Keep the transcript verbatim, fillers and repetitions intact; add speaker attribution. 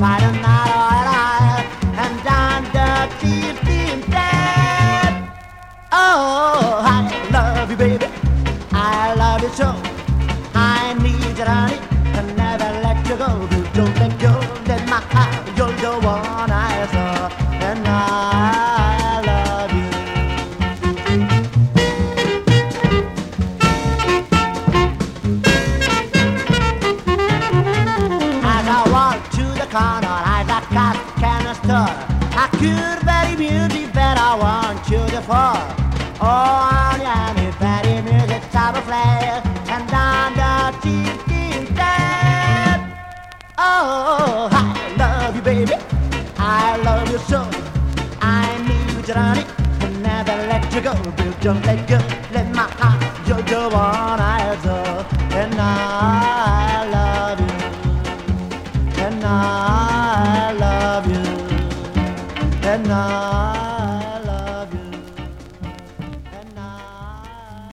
Speaker 1: fight another alive and down the fifteen dead. Oh, I love you, baby. I love you so. I need you, honey, and never let you go. Don't let go, let my heart. You're the one I saw, and I love you. As I walk to the corner, I got got canister. I could very music, but I want you to fall. Oh, I need very music, top of flare, and down the fifteen dead. Oh, I love you, baby. I love you so. I need you, honey, and never let you go. Don't let go, let my heart, you're the one